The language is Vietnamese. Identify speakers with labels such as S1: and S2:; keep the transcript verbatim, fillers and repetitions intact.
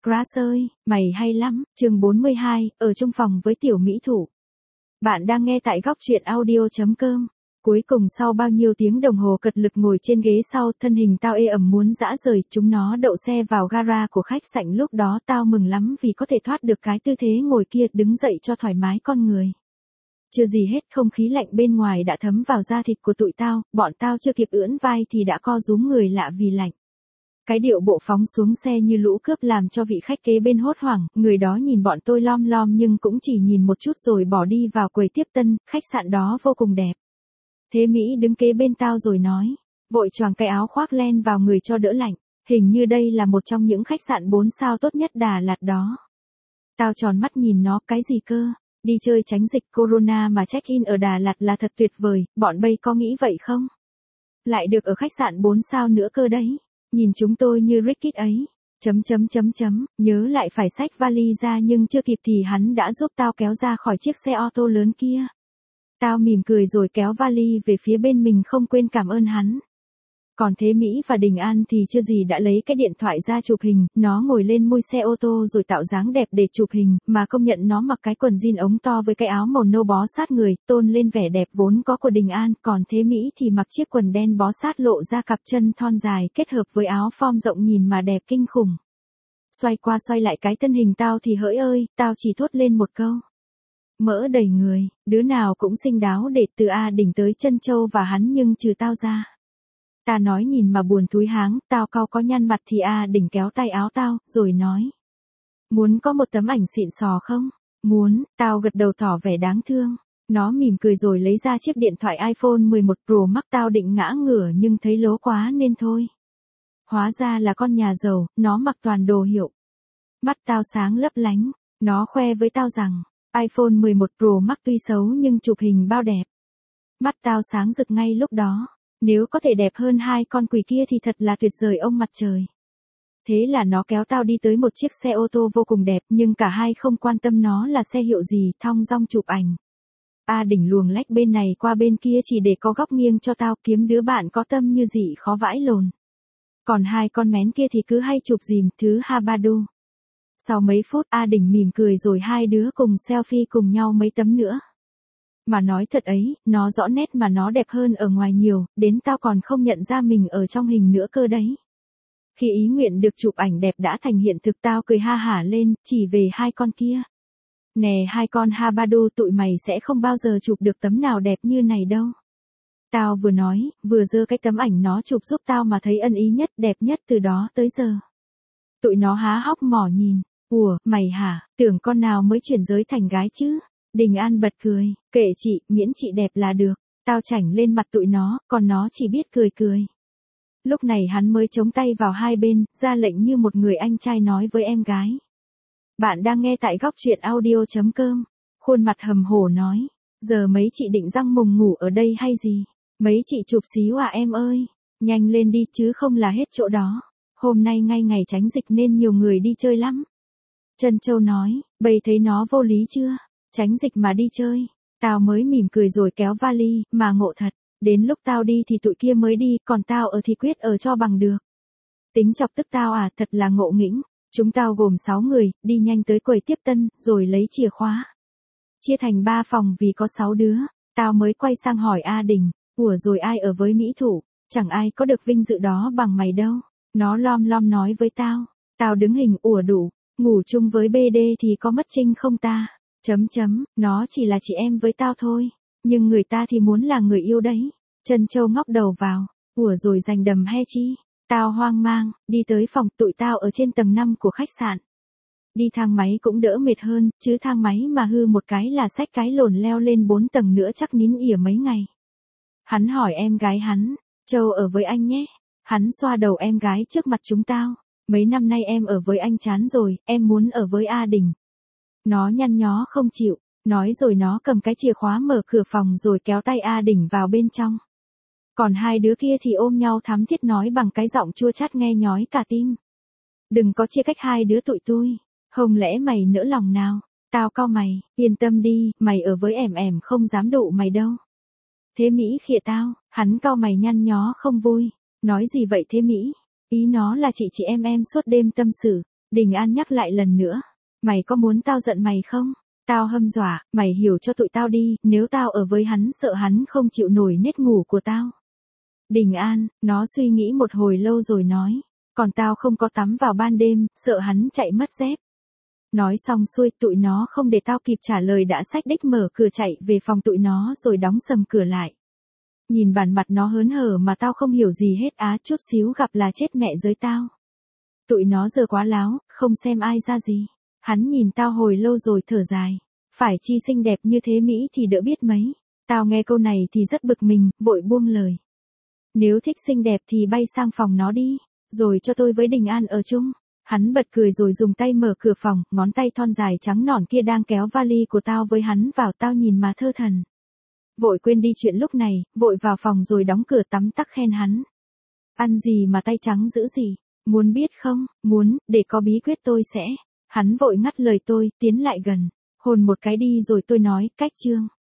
S1: Grass ơi, mày hay lắm, chương bốn mươi hai, ở chung phòng với tiểu mỹ thủ. Bạn đang nghe tại góc truyện audio.com. Cuối cùng sau bao nhiêu tiếng đồng hồ cật lực ngồi trên ghế sau, thân hình tao ê ẩm muốn rã rời, chúng nó đậu xe vào gara của khách sạn lúc đó tao mừng lắm vì có thể thoát được cái tư thế ngồi kia, đứng dậy cho thoải mái con người. Chưa gì hết, không khí lạnh bên ngoài đã thấm vào da thịt của tụi tao, bọn tao chưa kịp ưỡn vai thì đã co rúm người lạ vì lạnh. Cái điệu bộ phóng xuống xe như lũ cướp làm cho vị khách kế bên hốt hoảng, người đó nhìn bọn tôi lom lom nhưng cũng chỉ nhìn một chút rồi bỏ đi vào quầy tiếp tân, khách sạn đó vô cùng đẹp. Thế Mỹ đứng kế bên tao rồi nói, vội choàng cái áo khoác len vào người cho đỡ lạnh, hình như đây là một trong những khách sạn bốn sao tốt nhất Đà Lạt đó. Tao tròn mắt nhìn nó, cái gì cơ, đi chơi tránh dịch corona mà check-in ở Đà Lạt là thật tuyệt vời, bọn bay có nghĩ vậy không? Lại được ở khách sạn bốn sao nữa cơ đấy. Nhìn chúng tôi như Rickit ấy, chấm chấm chấm chấm, nhớ lại phải xách vali ra nhưng chưa kịp thì hắn đã giúp tao kéo ra khỏi chiếc xe ô tô lớn kia. Tao mỉm cười rồi kéo vali về phía bên mình không quên cảm ơn hắn. Còn Thế Mỹ và Đình An thì chưa gì đã lấy cái điện thoại ra chụp hình, nó ngồi lên mui xe ô tô rồi tạo dáng đẹp để chụp hình, mà công nhận nó mặc cái quần jean ống to với cái áo màu nâu bó sát người, tôn lên vẻ đẹp vốn có của Đình An, còn Thế Mỹ thì mặc chiếc quần đen bó sát lộ ra cặp chân thon dài kết hợp với áo form rộng nhìn mà đẹp kinh khủng. Xoay qua xoay lại cái thân hình tao thì hỡi ơi, tao chỉ thốt lên một câu. Mỡ đầy người, đứa nào cũng xinh đáo để từ A Đỉnh tới Trân Châu và hắn nhưng trừ tao ra. Ta nói nhìn mà buồn thúi háng, tao cau có nhăn mặt thì A Đỉnh kéo tay áo tao, rồi nói. Muốn có một tấm ảnh xịn sò không? Muốn, tao gật đầu tỏ vẻ đáng thương. Nó mỉm cười rồi lấy ra chiếc điện thoại iPhone mười một Pro Max, tao định ngã ngửa nhưng thấy lố quá nên thôi. Hóa ra là con nhà giàu, nó mặc toàn đồ hiệu. Mắt tao sáng lấp lánh, nó khoe với tao rằng, iPhone mười một Pro Max tuy xấu nhưng chụp hình bao đẹp. Mắt tao sáng rực ngay lúc đó. Nếu có thể đẹp hơn hai con quỷ kia thì thật là tuyệt vời ông mặt trời. Thế là nó kéo tao đi tới một chiếc xe ô tô vô cùng đẹp nhưng cả hai không quan tâm nó là xe hiệu gì, thong dong chụp ảnh. A Đỉnh luồng lách bên này qua bên kia chỉ để có góc nghiêng cho tao, kiếm đứa bạn có tâm như dị khó vãi lồn. Còn hai con mén kia thì cứ hay chụp dìm thứ ha ba đu. Sau mấy phút A Đỉnh mỉm cười rồi hai đứa cùng selfie cùng nhau mấy tấm nữa. Mà nói thật ấy, nó rõ nét mà nó đẹp hơn ở ngoài nhiều, đến tao còn không nhận ra mình ở trong hình nữa cơ đấy. Khi ý nguyện được chụp ảnh đẹp đã thành hiện thực tao cười ha hả lên, chỉ về hai con kia. Nè hai con Habadu, tụi mày sẽ không bao giờ chụp được tấm nào đẹp như này đâu. Tao vừa nói, vừa giơ cái tấm ảnh nó chụp giúp tao mà thấy ân ý nhất, đẹp nhất từ đó tới giờ. Tụi nó há hốc mỏ nhìn, ủa, mày hả, tưởng con nào mới chuyển giới thành gái chứ? Đình An bật cười, kệ chị, miễn chị đẹp là được. Tao chảnh lên mặt tụi nó, còn nó chỉ biết cười cười. Lúc này hắn mới chống tay vào hai bên, ra lệnh như một người anh trai nói với em gái. Bạn đang nghe tại góc truyện audio.com. Khuôn mặt hầm hổ nói, giờ mấy chị định răng mùng ngủ ở đây hay gì? Mấy chị chụp xíu à em ơi, nhanh lên đi chứ không là hết chỗ đó. Hôm nay ngay ngày tránh dịch nên nhiều người đi chơi lắm. Trân Châu nói, bây thấy nó vô lý chưa? Tránh dịch mà đi chơi. Tao mới mỉm cười rồi kéo vali, mà ngộ thật. Đến lúc tao đi thì tụi kia mới đi, còn tao ở thì quyết ở cho bằng được. Tính chọc tức tao à, thật là ngộ nghĩnh. Chúng tao gồm sáu người, đi nhanh tới quầy tiếp tân, rồi lấy chìa khóa. Chia thành ba phòng vì có sáu đứa. Tao mới quay sang hỏi A Đình, ủa rồi ai ở với mỹ thủ? Chẳng ai có được vinh dự đó bằng mày đâu. Nó lom lom nói với tao. Tao đứng hình, ủa đủ, ngủ chung với bê đê thì có mất trinh không ta? Chấm chấm, nó chỉ là chị em với tao thôi, nhưng người ta thì muốn là người yêu đấy. Trân Châu ngóc đầu vào, ủa rồi giành đầm he chi? Tao hoang mang, đi tới phòng, tụi tao ở trên tầng năm của khách sạn. Đi thang máy cũng đỡ mệt hơn, chứ thang máy mà hư một cái là xách cái lồn leo lên bốn tầng nữa chắc nín ỉa mấy ngày. Hắn hỏi em gái hắn, Châu ở với anh nhé. Hắn xoa đầu em gái trước mặt chúng tao, mấy năm nay em ở với anh chán rồi, em muốn ở với A Đình. Nó nhăn nhó không chịu, nói rồi nó cầm cái chìa khóa mở cửa phòng rồi kéo tay A Đỉnh vào bên trong. Còn hai đứa kia thì ôm nhau thắm thiết nói bằng cái giọng chua chát nghe nhói cả tim. Đừng có chia cách hai đứa tụi tôi, không lẽ mày nỡ lòng nào? Tao cau mày, yên tâm đi, mày ở với ẻm ẻm không dám đụ mày đâu. Thế Mỹ khịa tao, hắn cau mày nhăn nhó không vui, nói gì vậy Thế Mỹ? Ý nó là chị chị em em suốt đêm tâm sự. Đình An nhắc lại lần nữa. Mày có muốn tao giận mày không? Tao hâm dọa, mày hiểu cho tụi tao đi, nếu tao ở với hắn sợ hắn không chịu nổi nết ngủ của tao. Đình An, nó suy nghĩ một hồi lâu rồi nói. Còn tao không có tắm vào ban đêm, sợ hắn chạy mất dép. Nói xong xuôi tụi nó không để tao kịp trả lời đã xách đích mở cửa chạy về phòng tụi nó rồi đóng sầm cửa lại. Nhìn bản mặt nó hớn hở mà tao không hiểu gì hết á, chút xíu gặp là chết mẹ giới tao. Tụi nó giờ quá láo, không xem ai ra gì. Hắn nhìn tao hồi lâu rồi thở dài. Phải chi xinh đẹp như thế Mỹ thì đỡ biết mấy. Tao nghe câu này thì rất bực mình, vội buông lời. Nếu thích xinh đẹp thì bay sang phòng nó đi, rồi cho tôi với Đình An ở chung. Hắn bật cười rồi dùng tay mở cửa phòng, ngón tay thon dài trắng nõn kia đang kéo vali của tao với hắn vào, tao nhìn mà thơ thần. Vội quên đi chuyện lúc này, vội vào phòng rồi đóng cửa tắm tắc khen hắn. Ăn gì mà tay trắng dữ gì? Muốn biết không? Muốn, để có bí quyết tôi sẽ. Hắn vội ngắt lời tôi, tiến lại gần. Hôn một cái đi rồi tôi nói, cách chương.